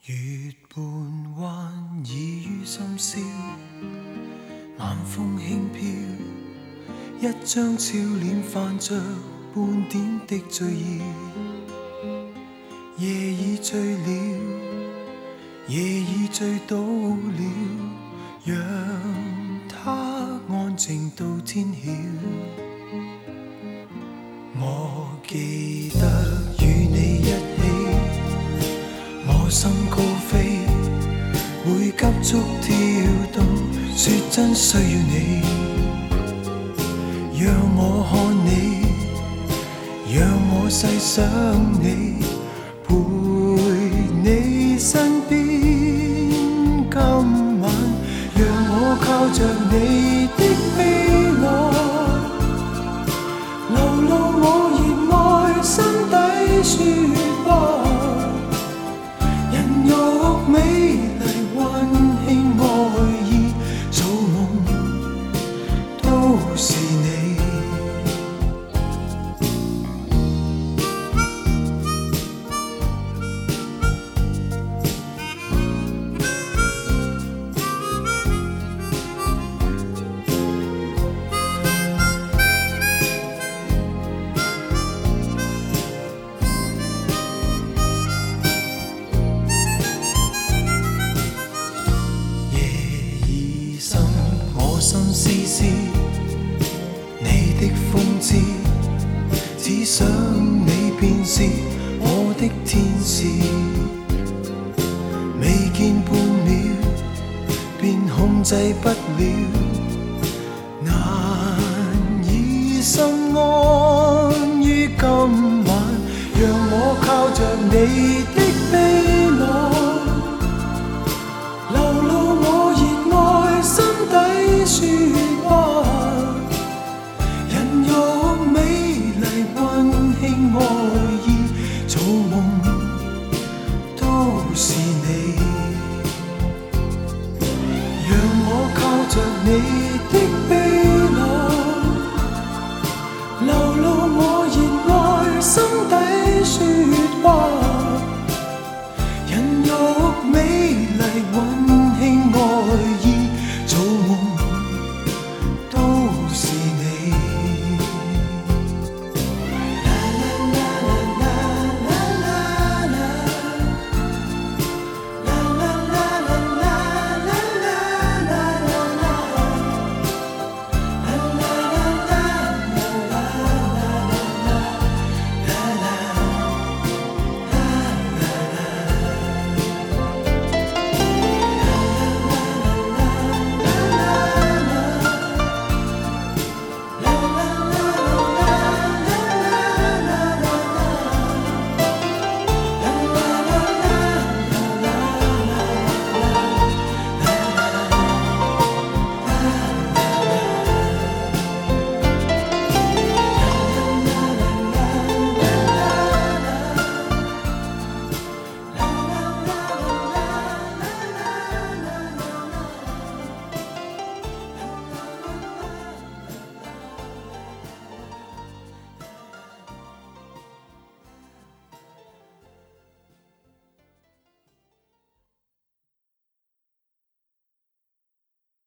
月半弯倚于深宵，晚风轻飘，一张俏脸泛着半点的醉意。夜已醉了，夜已醉倒了，让它安静到天晓。我记得与你一起，我心高飞，会急速跳动，说真需要你，让我看你，让我细想你，陪你身边。今晚让我靠着你的臂膀，流露我热爱心底说话，人肉美丽温馨爱意，做梦都是你。心思思，你的风姿，只想你便是我的天使。未见半秒，便控制不了，难以心安於今晚。讓我靠着你的臂膀，流露我熱愛心底說話，人肉美麗溫馨愛意，做夢都是你。讓我靠着你的臂